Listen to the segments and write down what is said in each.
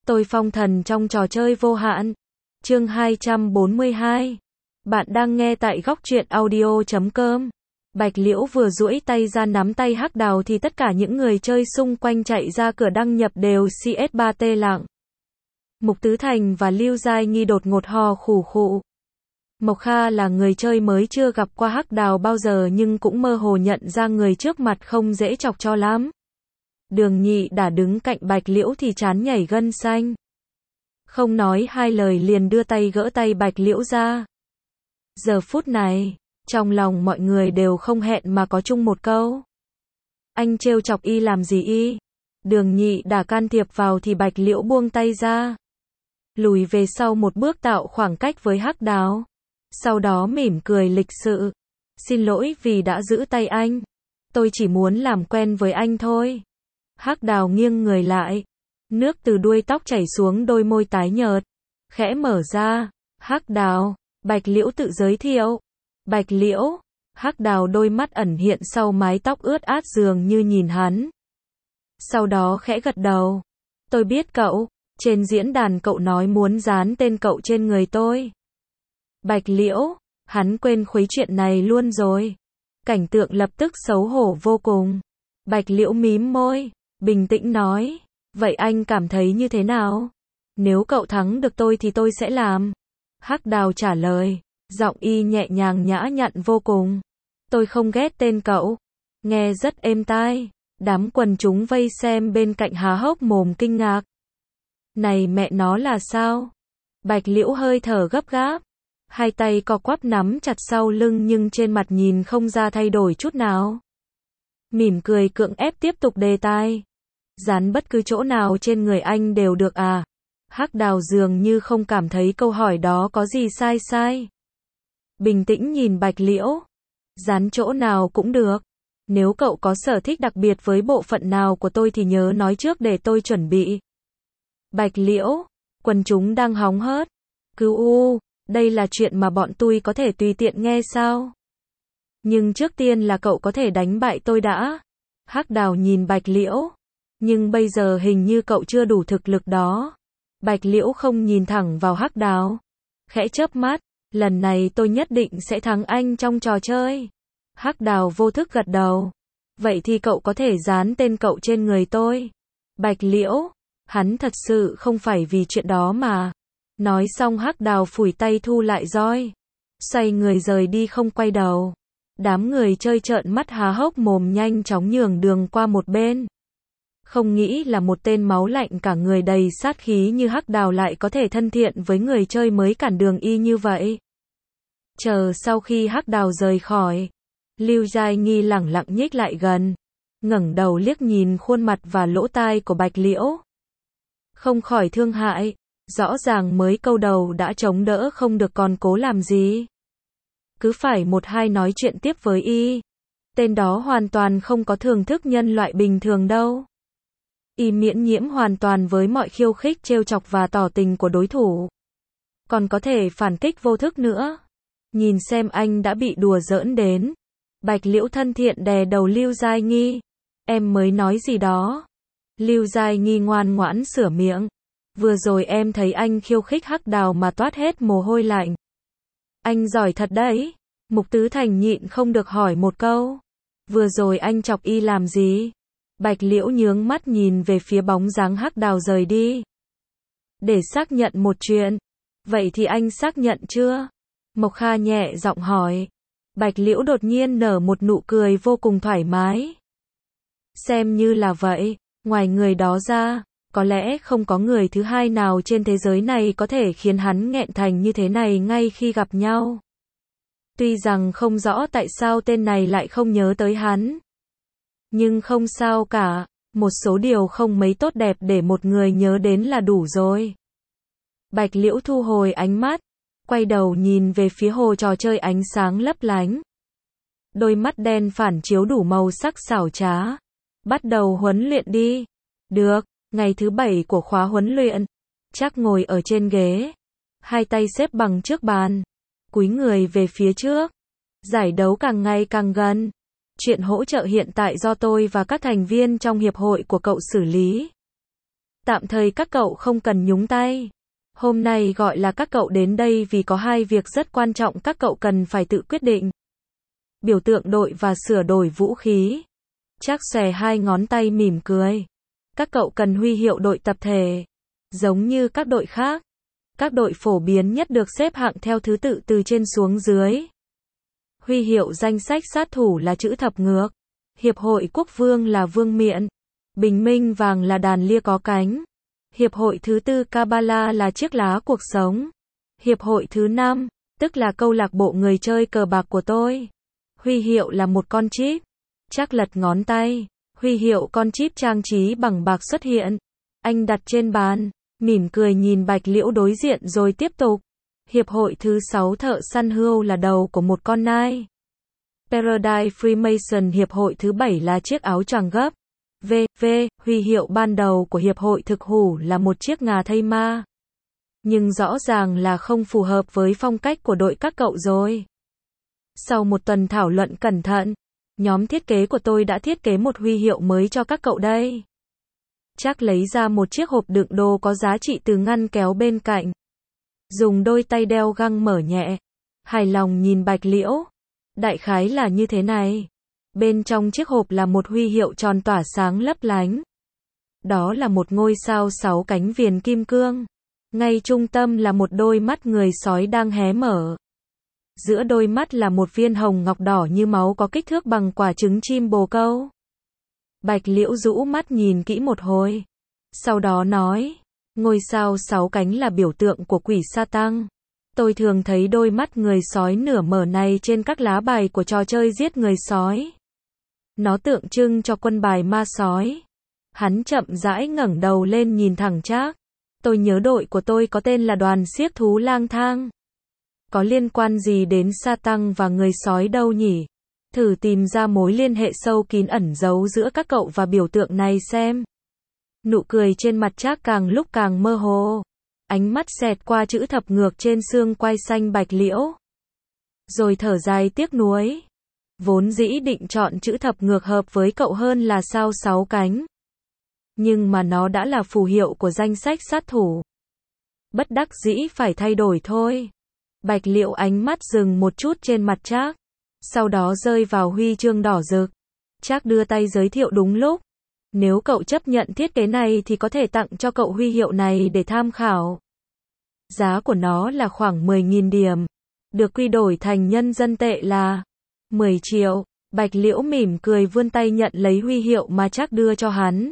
Tôi phong thần trong trò chơi vô hạn. Chương 242. Bạn đang nghe tại góc truyện audio.com. Bạch Liễu vừa duỗi tay ra nắm tay Hắc Đào thì tất cả những người chơi xung quanh chạy ra cửa đăng nhập đều CS3T lặng. Mục Tứ Thành và Lưu Giai Nghi đột ngột ho khủ khụ. Mộc Kha là người chơi mới chưa gặp qua Hắc Đào bao giờ nhưng cũng mơ hồ nhận ra người trước mặt không dễ chọc cho lắm. Đường Nhị đã đứng cạnh Bạch Liễu thì trán nhảy gân xanh. Không nói hai lời liền đưa tay gỡ tay Bạch Liễu ra. Giờ phút này, trong lòng mọi người đều không hẹn mà có chung một câu. Anh trêu chọc y làm gì y? Đường Nhị đã can thiệp vào thì Bạch Liễu buông tay ra. Lùi về sau một bước tạo khoảng cách với Hắc Đào. Sau đó mỉm cười lịch sự. Xin lỗi vì đã giữ tay anh. Tôi chỉ muốn làm quen với anh thôi. Hắc Đào nghiêng người lại. Nước từ đuôi tóc chảy xuống đôi môi tái nhợt. Khẽ mở ra. Hắc Đào. Bạch Liễu tự giới thiệu. Bạch Liễu. Hắc Đào đôi mắt ẩn hiện sau mái tóc ướt át dường như nhìn hắn. Sau đó khẽ gật đầu. Tôi biết cậu. Trên diễn đàn cậu nói muốn dán tên cậu trên người tôi. Bạch Liễu. Hắn quên khuấy chuyện này luôn rồi. Cảnh tượng lập tức xấu hổ vô cùng. Bạch Liễu mím môi. Bình tĩnh nói. Vậy anh cảm thấy như thế nào? Nếu cậu thắng được tôi thì tôi sẽ làm. Hắc Đào trả lời. Giọng y nhẹ nhàng nhã nhặn vô cùng. Tôi không ghét tên cậu. Nghe rất êm tai. Đám quần chúng vây xem bên cạnh há hốc mồm kinh ngạc. Này mẹ nó là sao? Bạch Liễu hơi thở gấp gáp. Hai tay co quắp nắm chặt sau lưng nhưng trên mặt nhìn không ra thay đổi chút nào. Mỉm cười cưỡng ép tiếp tục đề tài. Dán bất cứ chỗ nào trên người anh đều được à? Hắc Đào dường như không cảm thấy câu hỏi đó có gì sai. Bình tĩnh nhìn Bạch Liễu. Dán chỗ nào cũng được. Nếu cậu có sở thích đặc biệt với bộ phận nào của tôi thì nhớ nói trước để tôi chuẩn bị. Bạch Liễu. Quần chúng đang hóng hớt. Cứu đây là chuyện mà bọn tôi có thể tùy tiện nghe sao? Nhưng trước tiên là cậu có thể đánh bại tôi đã. Hắc Đào nhìn Bạch Liễu. Nhưng bây giờ hình như cậu chưa đủ thực lực đó. Bạch Liễu không nhìn thẳng vào Hắc Đào. Khẽ chớp mắt. Lần này tôi nhất định sẽ thắng anh trong trò chơi. Hắc Đào vô thức gật đầu. Vậy thì cậu có thể dán tên cậu trên người tôi. Bạch Liễu. Hắn thật sự không phải vì chuyện đó mà. Nói xong Hắc Đào phủi tay thu lại roi. Xoay người rời đi không quay đầu. Đám người chơi trợn mắt há hốc mồm nhanh chóng nhường đường qua một bên. Không nghĩ là một tên máu lạnh cả người đầy sát khí như Hắc Đào lại có thể thân thiện với người chơi mới cản đường y như vậy. Chờ sau khi Hắc Đào rời khỏi, Lưu Giai Nghi lẳng lặng nhích lại gần, ngẩng đầu liếc nhìn khuôn mặt và lỗ tai của Bạch Liễu. Không khỏi thương hại, rõ ràng mới câu đầu đã chống đỡ không được còn cố làm gì. Cứ phải một hai nói chuyện tiếp với y. Tên đó hoàn toàn không có thưởng thức nhân loại bình thường đâu. Y miễn nhiễm hoàn toàn với mọi khiêu khích trêu chọc và tỏ tình của đối thủ. Còn có thể phản kích vô thức nữa. Nhìn xem anh đã bị đùa giỡn đến. Bạch Liễu thân thiện đè đầu Lưu Giai Nghi. Em mới nói gì đó. Lưu Giai Nghi ngoan ngoãn sửa miệng. Vừa rồi em thấy anh khiêu khích Hắc Đào mà toát hết mồ hôi lạnh. Anh giỏi thật đấy. Mục Tứ Thành nhịn không được hỏi một câu. Vừa rồi anh chọc y làm gì? Bạch Liễu nhướng mắt nhìn về phía bóng dáng Hắc Đào rời đi. Để xác nhận một chuyện. Vậy thì anh xác nhận chưa? Mộc Kha nhẹ giọng hỏi. Bạch Liễu đột nhiên nở một nụ cười vô cùng thoải mái. Xem như là vậy, ngoài người đó ra, có lẽ không có người thứ hai nào trên thế giới này có thể khiến hắn nghẹn thành như thế này ngay khi gặp nhau. Tuy rằng không rõ tại sao tên này lại không nhớ tới hắn. Nhưng không sao cả, một số điều không mấy tốt đẹp để một người nhớ đến là đủ rồi. Bạch Liễu thu hồi ánh mắt, quay đầu nhìn về phía hồ trò chơi ánh sáng lấp lánh. Đôi mắt đen phản chiếu đủ màu sắc xảo trá. Bắt đầu huấn luyện đi. Được, ngày thứ 7 của khóa huấn luyện. Chắc ngồi ở trên ghế. Hai tay xếp bằng trước bàn. Cúi người về phía trước. Giải đấu càng ngày càng gần. Chuyện hỗ trợ hiện tại do tôi và các thành viên trong hiệp hội của cậu xử lý. Tạm thời các cậu không cần nhúng tay. Hôm nay gọi là các cậu đến đây vì có hai việc rất quan trọng các cậu cần phải tự quyết định. Biểu tượng đội và sửa đổi vũ khí. Trác xòe hai ngón tay mỉm cười. Các cậu cần huy hiệu đội tập thể. Giống như các đội khác. Các đội phổ biến nhất được xếp hạng theo thứ tự từ trên xuống dưới. Huy hiệu danh sách sát thủ là chữ thập ngược. Hiệp hội quốc vương là vương miện. Bình minh vàng là đàn lia có cánh. Hiệp hội thứ tư Kabbalah là chiếc lá cuộc sống. Hiệp hội thứ 5, tức là câu lạc bộ người chơi cờ bạc của tôi. Huy hiệu là một con chip. Trác lật ngón tay. Huy hiệu con chip trang trí bằng bạc xuất hiện. Anh đặt trên bàn, mỉm cười nhìn Bạch Liễu đối diện rồi tiếp tục. Hiệp hội thứ 6 thợ săn hươu là đầu của một con nai. Paradise Freemason. Hiệp hội thứ 7 là chiếc áo choàng gấp. Huy hiệu ban đầu của hiệp hội thực hủ là một chiếc ngà thây ma. Nhưng rõ ràng là không phù hợp với phong cách của đội các cậu rồi. Sau một tuần thảo luận cẩn thận, nhóm thiết kế của tôi đã thiết kế một huy hiệu mới cho các cậu đây. Trác lấy ra một chiếc hộp đựng đồ có giá trị từ ngăn kéo bên cạnh. Dùng đôi tay đeo găng mở nhẹ. Hài lòng nhìn Bạch Liễu. Đại khái là như thế này. Bên trong chiếc hộp là một huy hiệu tròn tỏa sáng lấp lánh. Đó là một ngôi sao 6 cánh viền kim cương. Ngay trung tâm là một đôi mắt người sói đang hé mở. Giữa đôi mắt là một viên hồng ngọc đỏ như máu có kích thước bằng quả trứng chim bồ câu. Bạch Liễu rũ mắt nhìn kỹ một hồi. Sau đó nói, ngôi sao 6 cánh là biểu tượng của quỷ Satan. Tôi thường thấy đôi mắt người sói nửa mở này trên các lá bài của trò chơi giết người sói. Nó tượng trưng cho quân bài ma sói. Hắn chậm rãi ngẩng đầu lên nhìn thẳng Trác. Tôi nhớ đội của tôi có tên là đoàn xiếc thú lang thang. Có liên quan gì đến Satan và người sói đâu nhỉ? Thử tìm ra mối liên hệ sâu kín ẩn giấu giữa các cậu và biểu tượng này xem. Nụ cười trên mặt Trác càng lúc càng mơ hồ. Ánh mắt xẹt qua chữ thập ngược trên xương quai xanh Bạch Liễu. Rồi thở dài tiếc nuối. Vốn dĩ định chọn chữ thập ngược hợp với cậu hơn là sao 6 cánh. Nhưng mà nó đã là phù hiệu của danh sách sát thủ. Bất đắc dĩ phải thay đổi thôi. Bạch Liễu ánh mắt dừng một chút trên mặt Trác. Sau đó rơi vào huy chương đỏ rực. Trác đưa tay giới thiệu đúng lúc. Nếu cậu chấp nhận thiết kế này thì có thể tặng cho cậu huy hiệu này để tham khảo. Giá của nó là khoảng 10.000 điểm. Được quy đổi thành nhân dân tệ là 10 triệu. Bạch Liễu mỉm cười vươn tay nhận lấy huy hiệu mà Trác đưa cho hắn.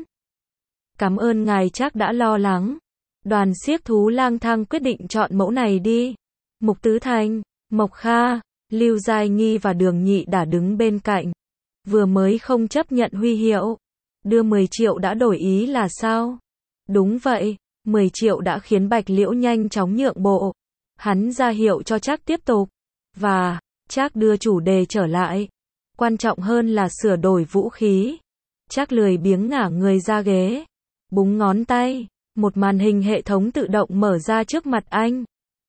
Cảm ơn ngài. Trác đã lo lắng. Đoàn xiếc thú lang thang quyết định chọn mẫu này đi. Mục Tứ Thành, Mộc Kha, Lưu Giai Nghi và Đường Nhị đã đứng bên cạnh. Vừa mới không chấp nhận huy hiệu. Đưa 10 triệu đã đổi ý là sao? Đúng vậy, 10 triệu đã khiến Bạch Liễu nhanh chóng nhượng bộ. Hắn ra hiệu cho Trác tiếp tục. Và, Trác đưa chủ đề trở lại. Quan trọng hơn là sửa đổi vũ khí. Trác lười biếng ngả người ra ghế. Búng ngón tay. Một màn hình hệ thống tự động mở ra trước mặt anh.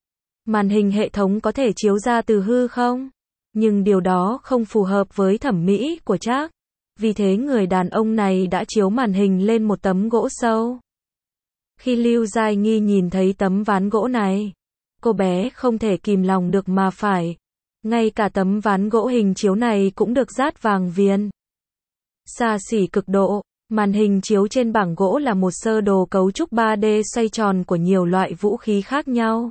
Màn hình hệ thống có thể chiếu ra từ hư không? Nhưng điều đó không phù hợp với thẩm mỹ của Trác. Vì thế người đàn ông này đã chiếu màn hình lên một tấm gỗ sâu. Khi Lưu Giai Nghi nhìn thấy tấm ván gỗ này, cô bé không thể kìm lòng được mà phải. Ngay cả tấm ván gỗ hình chiếu này cũng được dát vàng viền. Xa xỉ cực độ, màn hình chiếu trên bảng gỗ là một sơ đồ cấu trúc 3D xoay tròn của nhiều loại vũ khí khác nhau.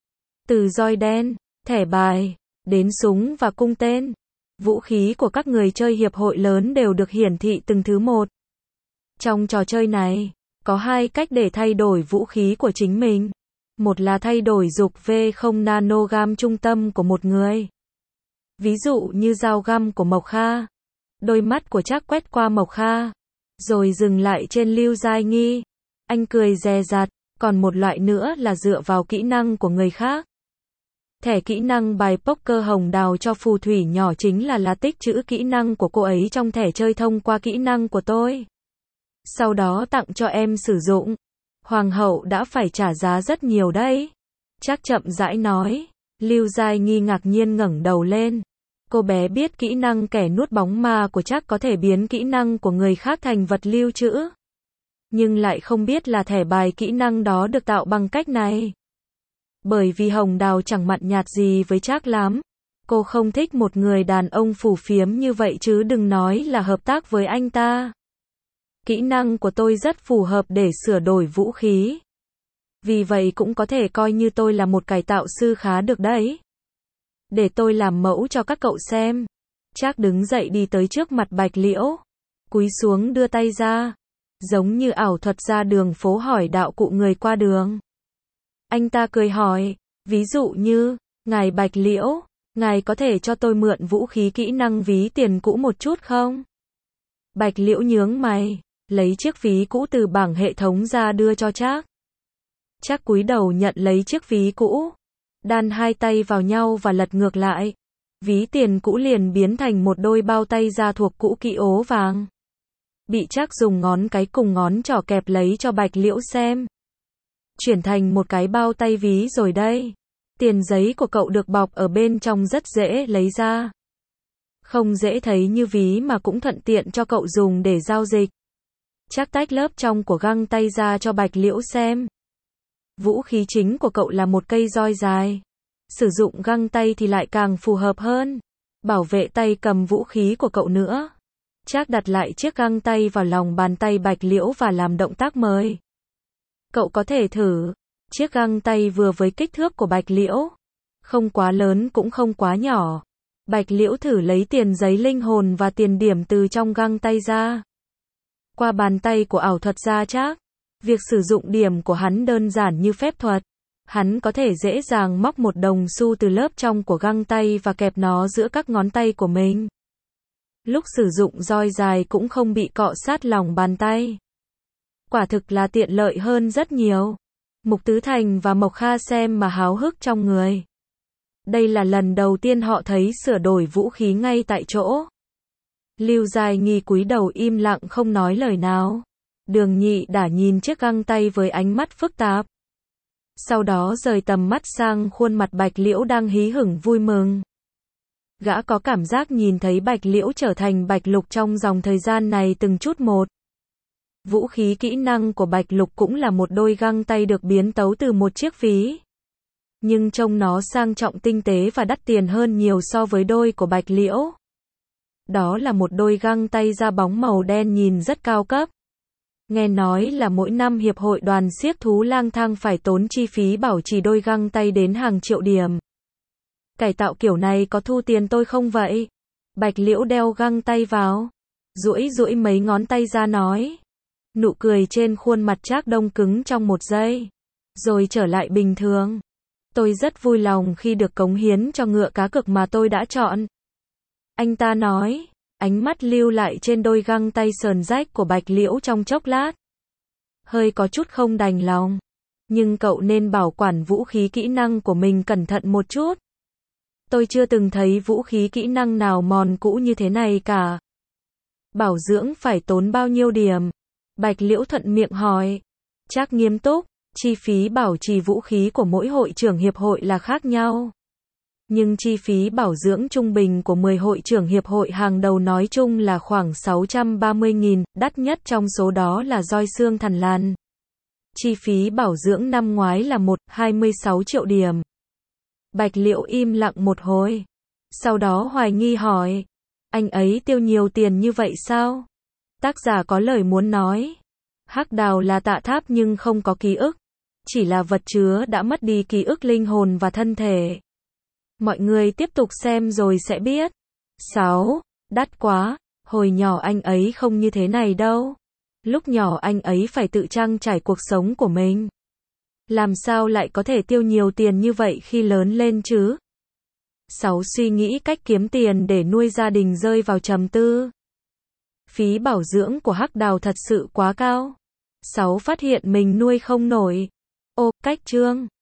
Từ roi đen, thẻ bài, đến súng và cung tên. Vũ khí của các người chơi hiệp hội lớn đều được hiển thị từng thứ một. Trong trò chơi này, có hai cách để thay đổi vũ khí của chính mình. Một là thay đổi dục V0 nanogam trung tâm của một người. Ví dụ như dao găm của Mộc Kha. Đôi mắt của Trác quét qua Mộc Kha, rồi dừng lại trên Lưu Giai Nghi. Anh cười dè dặt. Còn một loại nữa là dựa vào kỹ năng của người khác. Thẻ kỹ năng bài poker hồng đào cho phù thủy nhỏ chính là tích trữ kỹ năng của cô ấy trong thẻ chơi thông qua kỹ năng của tôi. Sau đó tặng cho em sử dụng. Hoàng hậu đã phải trả giá rất nhiều đấy. Trác chậm rãi nói. Lưu Giai Nghi ngạc nhiên ngẩng đầu lên. Cô bé biết kỹ năng kẻ nuốt bóng ma của Trác có thể biến kỹ năng của người khác thành vật lưu trữ. Nhưng lại không biết là thẻ bài kỹ năng đó được tạo bằng cách này. Bởi vì Hồng Đào chẳng mặn nhạt gì với Trác lắm. Cô không thích một người đàn ông phù phiếm như vậy chứ đừng nói là hợp tác với anh ta. Kỹ năng của tôi rất phù hợp để sửa đổi vũ khí. Vì vậy cũng có thể coi như tôi là một cải tạo sư khá được đấy. Để tôi làm mẫu cho các cậu xem. Trác đứng dậy đi tới trước mặt Bạch Liễu. Cúi xuống đưa tay ra. Giống như ảo thuật ra đường phố hỏi đạo cụ người qua đường. Anh ta cười hỏi, ví dụ như, ngài Bạch Liễu, ngài có thể cho tôi mượn vũ khí kỹ năng ví tiền cũ một chút không? Bạch Liễu nhướng mày, lấy chiếc ví cũ từ bảng hệ thống ra đưa cho Trác. Trác cúi đầu nhận lấy chiếc ví cũ, đan hai tay vào nhau và lật ngược lại. Ví tiền cũ liền biến thành một đôi bao tay da thuộc cũ kỹ ố vàng. Bị Trác dùng ngón cái cùng ngón trỏ kẹp lấy cho Bạch Liễu xem. Chuyển thành một cái bao tay ví rồi đây. Tiền giấy của cậu được bọc ở bên trong rất dễ lấy ra. Không dễ thấy như ví mà cũng thuận tiện cho cậu dùng để giao dịch. Trác tách lớp trong của găng tay ra cho Bạch Liễu xem. Vũ khí chính của cậu là một cây roi dài. Sử dụng găng tay thì lại càng phù hợp hơn. Bảo vệ tay cầm vũ khí của cậu nữa. Trác đặt lại chiếc găng tay vào lòng bàn tay Bạch Liễu và làm động tác mời. Cậu có thể thử. Chiếc găng tay vừa với kích thước của Bạch Liễu. Không quá lớn cũng không quá nhỏ. Bạch Liễu thử lấy tiền giấy linh hồn và tiền điểm từ trong găng tay ra. Qua bàn tay của ảo thuật gia Trác. Việc sử dụng điểm của hắn đơn giản như phép thuật. Hắn có thể dễ dàng móc một đồng xu từ lớp trong của găng tay và kẹp nó giữa các ngón tay của mình. Lúc sử dụng roi dài cũng không bị cọ sát lòng bàn tay. Quả thực là tiện lợi hơn rất nhiều. Mục Tứ Thành và Mộc Kha xem mà háo hức trong người. Đây là lần đầu tiên họ thấy sửa đổi vũ khí ngay tại chỗ. Lưu Dài Nghi cúi đầu im lặng không nói lời nào. Đường Nhị đã nhìn chiếc găng tay với ánh mắt phức tạp. Sau đó rời tầm mắt sang khuôn mặt Bạch Liễu đang hí hửng vui mừng. Gã có cảm giác nhìn thấy Bạch Liễu trở thành Bạch Lục trong dòng thời gian này từng chút một. Vũ khí kỹ năng của Bạch Lục cũng là một đôi găng tay được biến tấu từ một chiếc ví. Nhưng trông nó sang trọng tinh tế và đắt tiền hơn nhiều so với đôi của Bạch Liễu. Đó là một đôi găng tay da bóng màu đen nhìn rất cao cấp. Nghe nói là mỗi năm hiệp hội đoàn xiếc thú lang thang phải tốn chi phí bảo trì đôi găng tay đến hàng triệu điểm. Cải tạo kiểu này có thu tiền tôi không vậy? Bạch Liễu đeo găng tay vào. Duỗi mấy ngón tay ra nói. Nụ cười trên khuôn mặt Trác đông cứng trong một giây. Rồi trở lại bình thường. Tôi rất vui lòng khi được cống hiến cho ngựa cá cược mà tôi đã chọn. Anh ta nói. Ánh mắt lưu lại trên đôi găng tay sờn rách của Bạch Liễu trong chốc lát. Hơi có chút không đành lòng. Nhưng cậu nên bảo quản vũ khí kỹ năng của mình cẩn thận một chút. Tôi chưa từng thấy vũ khí kỹ năng nào mòn cũ như thế này cả. Bảo dưỡng phải tốn bao nhiêu điểm? Bạch Liễu thuận miệng hỏi. Trác nghiêm túc, chi phí bảo trì vũ khí của mỗi hội trưởng hiệp hội là khác nhau. Nhưng chi phí bảo dưỡng trung bình của 10 hội trưởng hiệp hội hàng đầu nói chung là khoảng 630.000, đắt nhất trong số đó là roi xương thằn lằn. Chi phí bảo dưỡng năm ngoái là 26 triệu điểm. Bạch Liễu im lặng một hồi. Sau đó hoài nghi hỏi. Anh ấy tiêu nhiều tiền như vậy sao? Tác giả có lời muốn nói. Hắc Đào là tạ tháp nhưng không có ký ức. Chỉ là vật chứa đã mất đi ký ức linh hồn và thân thể. Mọi người tiếp tục xem rồi sẽ biết. 6. Đắt quá. Hồi nhỏ anh ấy không như thế này đâu. Lúc nhỏ anh ấy phải tự trang trải cuộc sống của mình. Làm sao lại có thể tiêu nhiều tiền như vậy khi lớn lên chứ? 6. Suy nghĩ cách kiếm tiền để nuôi gia đình rơi vào trầm tư. Phí bảo dưỡng của Hắc Đào thật sự quá cao. 6. Phát hiện mình nuôi không nổi. Ô, cách chương.